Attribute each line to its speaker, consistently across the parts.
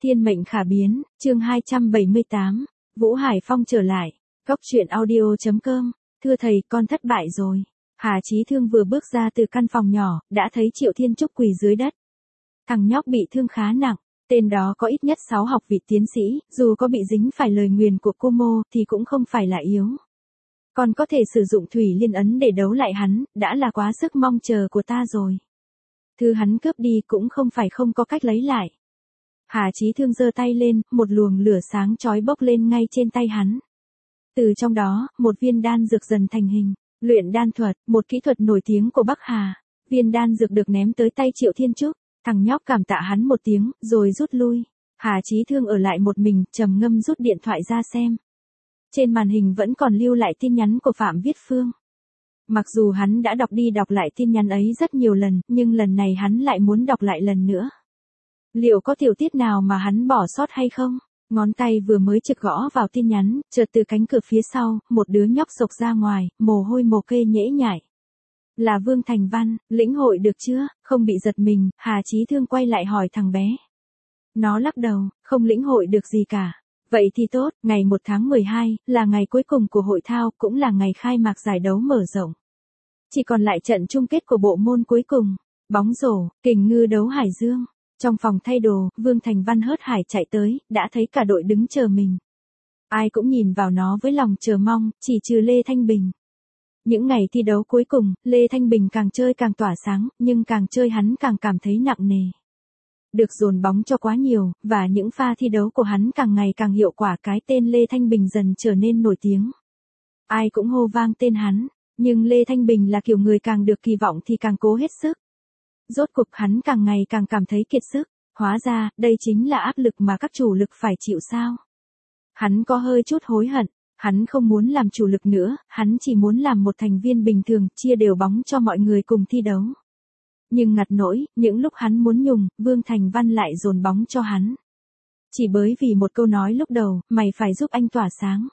Speaker 1: Thiên mệnh khả biến, chương 278, Vũ Hải Phong trở lại. Góc truyện audio.com, thưa thầy, con thất bại rồi. Hà Chí Thương vừa bước ra từ căn phòng nhỏ, đã thấy Triệu Thiên Trúc quỳ dưới đất. Thằng nhóc bị thương khá nặng, tên đó có ít nhất 6 học vị tiến sĩ, dù có bị dính phải lời nguyền của cô Mô thì cũng không phải là yếu. Còn có thể sử dụng thủy liên ấn để đấu lại hắn, đã là quá sức mong chờ của ta rồi. Thứ hắn cướp đi cũng không phải không có cách lấy lại. Hà Chí Thương giơ tay lên, một luồng lửa sáng chói bốc lên ngay trên tay hắn. Từ trong đó, một viên đan dược dần thành hình. Luyện đan thuật, một kỹ thuật nổi tiếng của Bắc Hà. Viên đan dược được ném tới tay Triệu Thiên Trúc. Thằng nhóc cảm tạ hắn một tiếng, rồi rút lui. Hà Chí Thương ở lại một mình, trầm ngâm rút điện thoại ra xem. Trên màn hình vẫn còn lưu lại tin nhắn của Phạm Viết Phương. Mặc dù hắn đã đọc đi đọc lại tin nhắn ấy rất nhiều lần, nhưng lần này hắn lại muốn đọc lại lần nữa. Liệu có tiểu tiết nào mà hắn bỏ sót hay không? Ngón tay vừa mới trực gõ vào tin nhắn, chợt từ cánh cửa phía sau, một đứa nhóc xộc ra ngoài, mồ hôi mồ kê nhễ nhại. Là Vương Thành Văn, lĩnh hội được chưa? Không bị giật mình, Hà Chí Thương quay lại hỏi thằng bé. Nó lắc đầu, không lĩnh hội được gì cả. Vậy thì tốt, ngày 1 tháng 12, là ngày cuối cùng của hội thao, cũng là ngày khai mạc giải đấu mở rộng. Chỉ còn lại trận chung kết của bộ môn cuối cùng. Bóng rổ, Kình Ngư đấu Hải Dương. Trong phòng thay đồ, Vương Thành Văn hớt hải chạy tới, đã thấy cả đội đứng chờ mình. Ai cũng nhìn vào nó với lòng chờ mong, chỉ trừ Lê Thanh Bình. Những ngày thi đấu cuối cùng, Lê Thanh Bình càng chơi càng tỏa sáng, nhưng càng chơi hắn càng cảm thấy nặng nề. Được dồn bóng cho quá nhiều, và những pha thi đấu của hắn càng ngày càng hiệu quả, cái tên Lê Thanh Bình dần trở nên nổi tiếng. Ai cũng hô vang tên hắn, nhưng Lê Thanh Bình là kiểu người càng được kỳ vọng thì càng cố hết sức. Rốt cuộc hắn càng ngày càng cảm thấy kiệt sức, hóa ra, đây chính là áp lực mà các chủ lực phải chịu sao. Hắn có hơi chút hối hận, hắn không muốn làm chủ lực nữa, hắn chỉ muốn làm một thành viên bình thường, chia đều bóng cho mọi người cùng thi đấu. Nhưng ngặt nỗi, những lúc hắn muốn nhùng, Vương Thành Văn lại dồn bóng cho hắn. Chỉ bởi vì một câu nói lúc đầu, mày phải giúp anh tỏa sáng.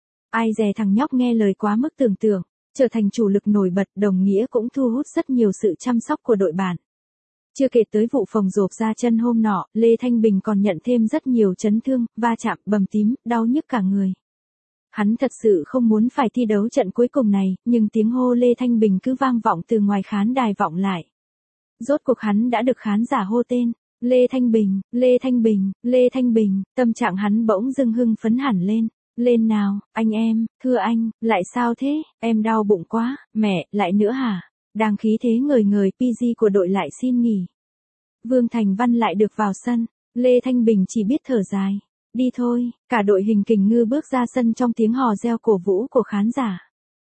Speaker 1: Ai dè thằng nhóc nghe lời quá mức tưởng tượng, trở thành chủ lực nổi bật, đồng nghĩa cũng thu hút rất nhiều sự chăm sóc của đội bạn. Chưa kể tới vụ phồng rộp ra chân hôm nọ, Lê Thanh Bình còn nhận thêm rất nhiều chấn thương, va chạm, bầm tím, đau nhức cả người. Hắn thật sự không muốn phải thi đấu trận cuối cùng này, nhưng tiếng hô Lê Thanh Bình cứ vang vọng từ ngoài khán đài vọng lại. Rốt cuộc hắn đã được khán giả hô tên, Lê Thanh Bình, Lê Thanh Bình, Lê Thanh Bình, tâm trạng hắn bỗng dưng hưng phấn hẳn lên. Lên nào, anh em, thưa anh, lại sao thế, em đau bụng quá, mẹ, lại nữa hả? Đang khí thế ngời ngời, PG của đội lại xin nghỉ. Vương Thành Văn lại được vào sân, Lê Thanh Bình chỉ biết thở dài. Đi thôi, cả đội hình Kình Ngư bước ra sân trong tiếng hò reo cổ vũ của khán giả.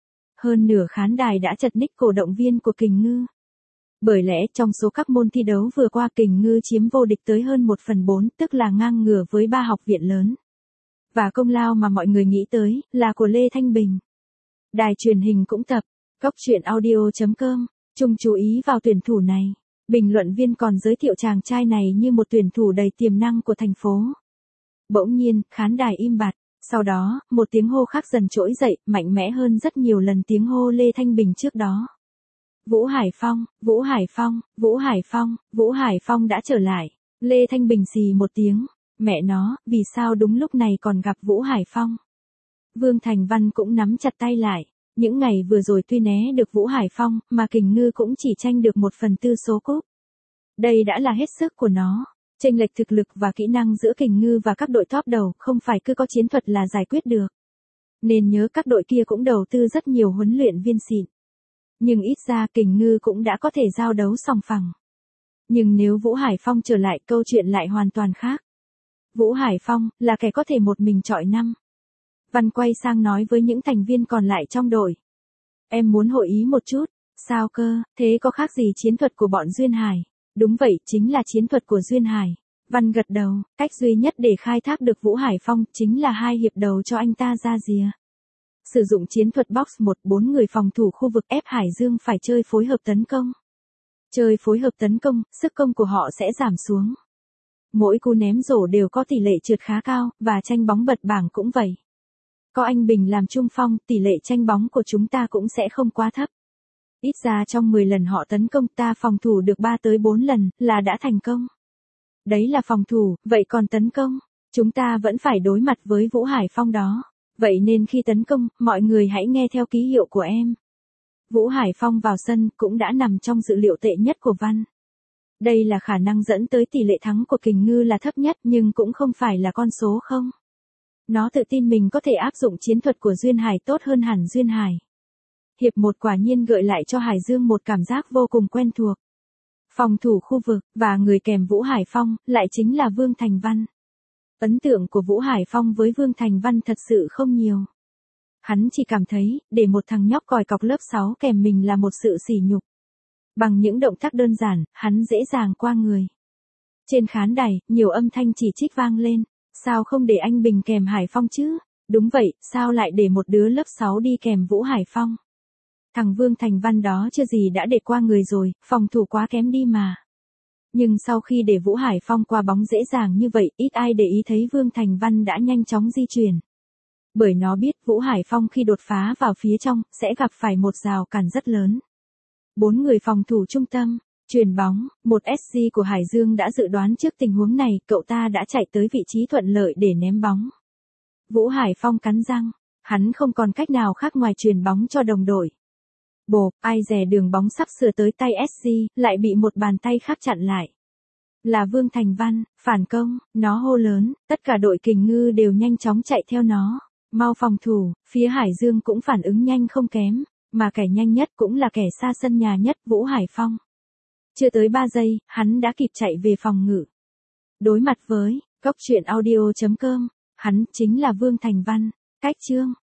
Speaker 1: Hơn nửa khán đài đã chật ních cổ động viên của Kình Ngư. Bởi lẽ trong số các môn thi đấu vừa qua Kình Ngư chiếm vô địch tới hơn 1/4, tức là ngang ngửa với 3 học viện lớn. Và công lao mà mọi người nghĩ tới, là của Lê Thanh Bình. Đài truyền hình cũng tập, góc truyện audio.com, chung chú ý vào tuyển thủ này. Bình luận viên còn giới thiệu chàng trai này như một tuyển thủ đầy tiềm năng của thành phố. Bỗng nhiên, khán đài im bặt, sau đó, một tiếng hô khác dần trỗi dậy, mạnh mẽ hơn rất nhiều lần tiếng hô Lê Thanh Bình trước đó. Vũ Hải Phong, Vũ Hải Phong, Vũ Hải Phong, Vũ Hải Phong đã trở lại. Lê Thanh Bình xì một tiếng. Mẹ nó, vì sao đúng lúc này còn gặp Vũ Hải Phong? Vương Thành Văn cũng nắm chặt tay lại. Những ngày vừa rồi tuy né được Vũ Hải Phong, mà Kình Ngư cũng chỉ tranh được 1/4 số cúp. Đây đã là hết sức của nó. Chênh lệch thực lực và kỹ năng giữa Kình Ngư và các đội top đầu không phải cứ có chiến thuật là giải quyết được. Nên nhớ các đội kia cũng đầu tư rất nhiều huấn luyện viên xịn. Nhưng ít ra Kình Ngư cũng đã có thể giao đấu sòng phẳng. Nhưng nếu Vũ Hải Phong trở lại, câu chuyện lại hoàn toàn khác. Vũ Hải Phong, là kẻ có thể một mình chọi năm. Văn quay sang nói với những thành viên còn lại trong đội. Em muốn hội ý một chút. Sao cơ, thế có khác gì chiến thuật của bọn Duyên Hải? Đúng vậy, chính là chiến thuật của Duyên Hải. Văn gật đầu, cách duy nhất để khai thác được Vũ Hải Phong chính là 2 hiệp đầu cho anh ta ra rìa. Sử dụng chiến thuật box 1-4 người phòng thủ khu vực ép Hải Dương phải chơi phối hợp tấn công. Chơi phối hợp tấn công, sức công của họ sẽ giảm xuống. Mỗi cú ném rổ đều có tỷ lệ trượt khá cao, và tranh bóng bật bảng cũng vậy. Có anh Bình làm trung phong, tỷ lệ tranh bóng của chúng ta cũng sẽ không quá thấp. Ít ra trong 10 lần họ tấn công ta phòng thủ được 3 tới 4 lần, là đã thành công. Đấy là phòng thủ, vậy còn tấn công? Chúng ta vẫn phải đối mặt với Vũ Hải Phong đó. Vậy nên khi tấn công, mọi người hãy nghe theo ký hiệu của em. Vũ Hải Phong vào sân cũng đã nằm trong dự liệu tệ nhất của Văn. Đây là khả năng dẫn tới tỷ lệ thắng của Kình Ngư là thấp nhất nhưng cũng không phải là con số không. Nó tự tin mình có thể áp dụng chiến thuật của Duyên Hải tốt hơn hẳn Duyên Hải. Hiệp 1 quả nhiên gợi lại cho Hải Dương một cảm giác vô cùng quen thuộc. Phòng thủ khu vực, và người kèm Vũ Hải Phong, lại chính là Vương Thành Văn. Ấn tượng của Vũ Hải Phong với Vương Thành Văn thật sự không nhiều. Hắn chỉ cảm thấy, để một thằng nhóc còi cọc lớp 6 kèm mình là một sự sỉ nhục. Bằng những động tác đơn giản, hắn dễ dàng qua người. Trên khán đài, nhiều âm thanh chỉ trích vang lên. Sao không để anh Bình kèm Hải Phong chứ? Đúng vậy, sao lại để một đứa lớp 6 đi kèm Vũ Hải Phong? Thằng Vương Thành Văn đó chưa gì đã để qua người rồi, phòng thủ quá kém đi mà. Nhưng sau khi để Vũ Hải Phong qua bóng dễ dàng như vậy, ít ai để ý thấy Vương Thành Văn đã nhanh chóng di chuyển. Bởi nó biết Vũ Hải Phong khi đột phá vào phía trong, sẽ gặp phải một rào cản rất lớn. 4 người phòng thủ trung tâm, chuyền bóng, một SC của Hải Dương đã dự đoán trước tình huống này, cậu ta đã chạy tới vị trí thuận lợi để ném bóng. Vũ Hải Phong cắn răng, hắn không còn cách nào khác ngoài chuyền bóng cho đồng đội. Bộp, ai dè đường bóng sắp sửa tới tay SC, lại bị một bàn tay khác chặn lại. Là Vương Thành Văn, phản công, nó hô lớn, tất cả đội Kình Ngư đều nhanh chóng chạy theo nó. Mau phòng thủ, phía Hải Dương cũng phản ứng nhanh không kém, mà kẻ nhanh nhất cũng là kẻ xa sân nhà nhất, Vũ Hải Phong. Chưa tới 3 giây, hắn đã kịp chạy về phòng ngự. Đối mặt với, góc truyện audio.com, hắn chính là Vương Thành Văn. Cách chương